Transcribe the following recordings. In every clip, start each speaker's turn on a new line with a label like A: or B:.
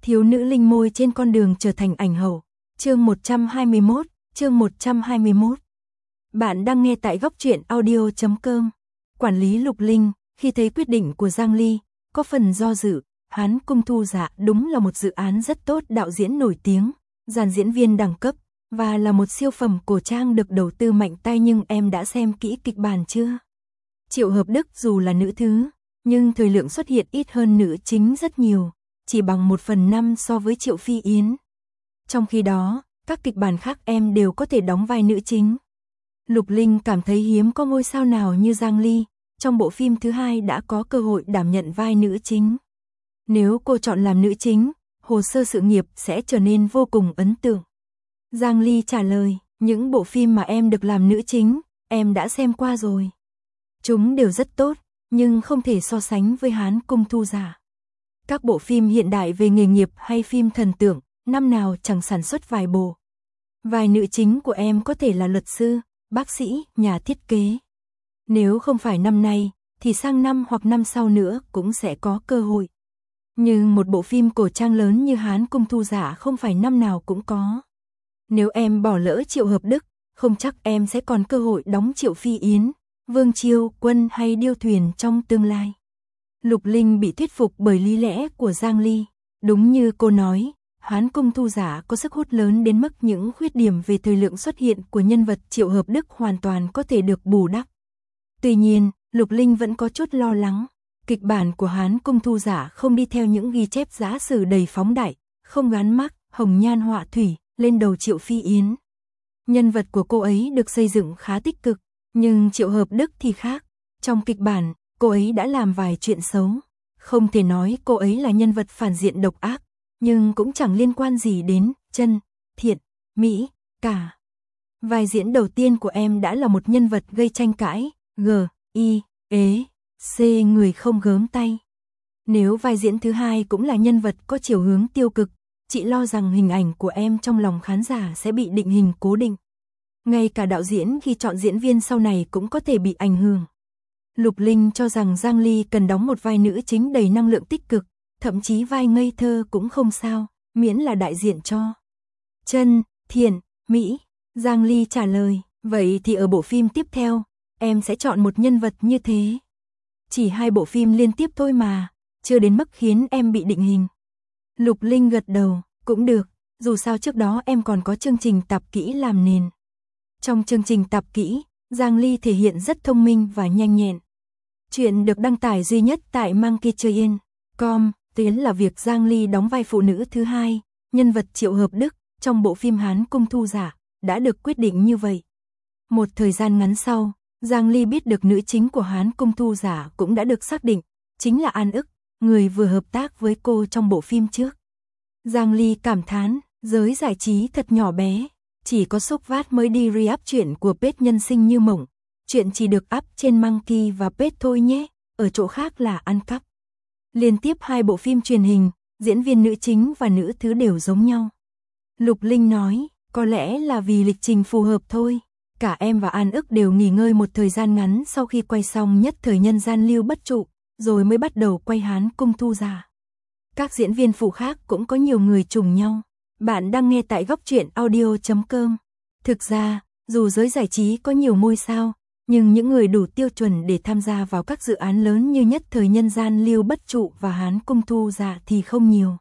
A: Thiếu nữ linh môi trên con đường trở thành ảnh hậu. Chương 121. Bạn đang nghe tại góc truyện audio.com. Quản lý Lục Linh, khi thấy quyết định của Giang Ly, có phần do dự. Hán Cung Thu Dạ đúng là một dự án rất tốt, đạo diễn nổi tiếng, dàn diễn viên đẳng cấp, và là một siêu phẩm cổ trang được đầu tư mạnh tay, nhưng em đã xem kỹ kịch bản chưa? Triệu Hợp Đức dù là nữ thứ, nhưng thời lượng xuất hiện ít hơn nữ chính rất nhiều, chỉ bằng 1/5 so với Triệu Phi Yến. Trong khi đó, các kịch bản khác em đều có thể đóng vai nữ chính. Lục Linh cảm thấy hiếm có ngôi sao nào như Giang Ly, trong bộ phim thứ 2 đã có cơ hội đảm nhận vai nữ chính. Nếu cô chọn làm nữ chính, hồ sơ sự nghiệp sẽ trở nên vô cùng ấn tượng. Giang Ly trả lời, những bộ phim mà em được làm nữ chính, em đã xem qua rồi. Chúng đều rất tốt, nhưng không thể so sánh với Hán Cung Thu Dạ. Các bộ phim hiện đại về nghề nghiệp hay phim thần tượng, năm nào chẳng sản xuất vài bộ. Vai nữ chính của em có thể là luật sư, bác sĩ, nhà thiết kế. Nếu không phải năm nay, thì sang năm hoặc năm sau nữa cũng sẽ có cơ hội. Nhưng một bộ phim cổ trang lớn như Hán Cung Thu Dạ không phải năm nào cũng có. Nếu em bỏ lỡ Triệu Hợp Đức, không chắc em sẽ còn cơ hội đóng Triệu Phi Yến, Vương Chiêu Quân hay Điêu Thuyền trong tương lai. Lục Linh bị thuyết phục bởi lý lẽ của Giang Ly. Đúng như cô nói, Hán Cung Thu Dạ có sức hút lớn đến mức những khuyết điểm về thời lượng xuất hiện của nhân vật Triệu Hợp Đức hoàn toàn có thể được bù đắp. Tuy nhiên, Lục Linh vẫn có chút lo lắng. Kịch bản của Hán Cung Thu Dạ không đi theo những ghi chép giả sử đầy phóng đại, không gắn mác hồng nhan họa thủy lên đầu Triệu Phi Yến. Nhân vật của cô ấy được xây dựng khá tích cực, nhưng Triệu Hợp Đức thì khác. Trong kịch bản, cô ấy đã làm vài chuyện xấu. Không thể nói cô ấy là nhân vật phản diện độc ác, nhưng cũng chẳng liên quan gì đến chân, thiện, mỹ, cả. Vai diễn đầu tiên của em đã là một nhân vật gây tranh cãi, C người không gớm tay. Nếu vai diễn thứ hai cũng là nhân vật có chiều hướng tiêu cực, chị lo rằng hình ảnh của em trong lòng khán giả sẽ bị định hình cố định. Ngay cả đạo diễn khi chọn diễn viên sau này cũng có thể bị ảnh hưởng. Lục Linh cho rằng Giang Ly cần đóng một vai nữ chính đầy năng lượng tích cực, thậm chí vai ngây thơ cũng không sao, miễn là đại diện cho chân, thiện, mỹ. Giang Ly trả lời, vậy thì ở bộ phim tiếp theo, em sẽ chọn một nhân vật như thế. Chỉ 2 bộ phim liên tiếp thôi mà, chưa đến mức khiến em bị định hình. Lục Linh gật đầu, cũng được, dù sao trước đó em còn có chương trình tập kỹ làm nền. Trong chương trình tập kỹ, Giang Ly thể hiện rất thông minh và nhanh nhẹn. Chuyện được đăng tải duy nhất tại Monkeytrain.com, tiến là việc Giang Ly đóng vai phụ nữ thứ 2, nhân vật Triệu Hợp Đức, trong bộ phim Hán Cung Thu Dạ, đã được quyết định như vậy. Một thời gian ngắn sau, Giang Ly biết được nữ chính của Hán Cung Thu Dạ cũng đã được xác định, chính là An Ức, người vừa hợp tác với cô trong bộ phim trước. Giang Ly cảm thán, giới giải trí thật nhỏ bé, chỉ có Sốc Vát mới đi re-up chuyện của page Nhân Sinh Như Mộng, chuyện chỉ được up trên Monkey và page thôi nhé, ở chỗ khác là ăn cắp. Liên tiếp 2 bộ phim truyền hình, diễn viên nữ chính và nữ thứ đều giống nhau. Lục Linh nói, có lẽ là vì lịch trình phù hợp thôi. Cả em và An Ức đều nghỉ ngơi một thời gian ngắn sau khi quay xong Nhất Thời Nhân Gian Lưu Bất Trụ, rồi mới bắt đầu quay Hán Cung Thu Dạ. Các diễn viên phụ khác cũng có nhiều người trùng nhau. Bạn đang nghe tại góc truyện audio.com. Thực ra, dù giới giải trí có nhiều ngôi sao, nhưng những người đủ tiêu chuẩn để tham gia vào các dự án lớn như Nhất Thời Nhân Gian Lưu Bất Trụ và Hán Cung Thu Dạ thì không nhiều.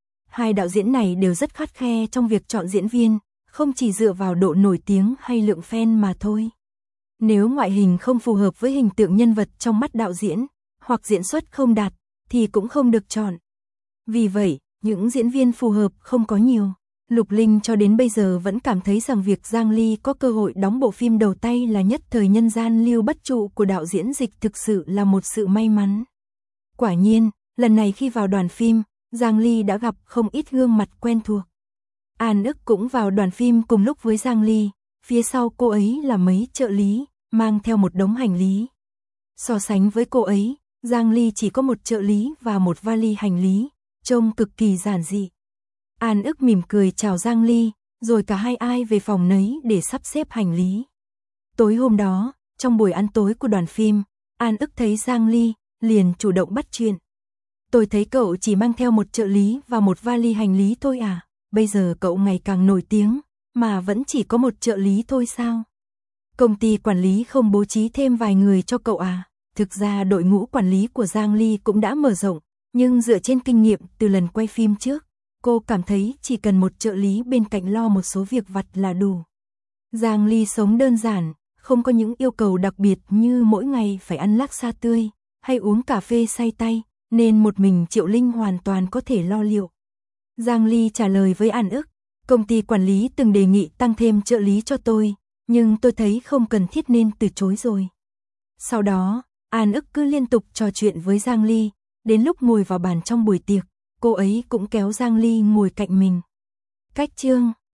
A: 2 đạo diễn này đều rất khắt khe trong việc chọn diễn viên, không chỉ dựa vào độ nổi tiếng hay lượng fan mà thôi. Nếu ngoại hình không phù hợp với hình tượng nhân vật trong mắt đạo diễn, hoặc diễn xuất không đạt, thì cũng không được chọn. Vì vậy, những diễn viên phù hợp không có nhiều. Lục Linh cho đến bây giờ vẫn cảm thấy rằng việc Giang Ly có cơ hội đóng bộ phim đầu tay là Nhất Thời Nhân Gian Lưu Bất Trụ của đạo diễn Dịch thực sự là một sự may mắn. Quả nhiên, lần này khi vào đoàn phim, Giang Ly đã gặp không ít gương mặt quen thuộc. An Ức cũng vào đoàn phim cùng lúc với Giang Ly, phía sau cô ấy là mấy trợ lý, mang theo một đống hành lý. So sánh với cô ấy, Giang Ly chỉ có một trợ lý và một vali hành lý, trông cực kỳ giản dị. An Ức mỉm cười chào Giang Ly, rồi cả hai ai về phòng nấy để sắp xếp hành lý. Tối hôm đó, trong buổi ăn tối của đoàn phim, An Ức thấy Giang Ly, liền chủ động bắt chuyện. Tôi thấy cậu chỉ mang theo một trợ lý và một vali hành lý thôi à, bây giờ cậu ngày càng nổi tiếng, mà vẫn chỉ có một trợ lý thôi sao? Công ty quản lý không bố trí thêm vài người cho cậu à? Thực ra đội ngũ quản lý của Giang Ly cũng đã mở rộng, nhưng dựa trên kinh nghiệm từ lần quay phim trước, cô cảm thấy chỉ cần một trợ lý bên cạnh lo một số việc vặt là đủ. Giang Ly sống đơn giản, không có những yêu cầu đặc biệt như mỗi ngày phải ăn laksa tươi, hay uống cà phê say tay, nên một mình Triệu Linh hoàn toàn có thể lo liệu. Giang Ly trả lời với An Ức, công ty quản lý từng đề nghị tăng thêm trợ lý cho tôi, nhưng tôi thấy không cần thiết nên từ chối rồi. Sau đó, An Ức cứ liên tục trò chuyện với Giang Ly, đến lúc ngồi vào bàn trong buổi tiệc, cô ấy cũng kéo Giang Ly ngồi cạnh mình. Cách chương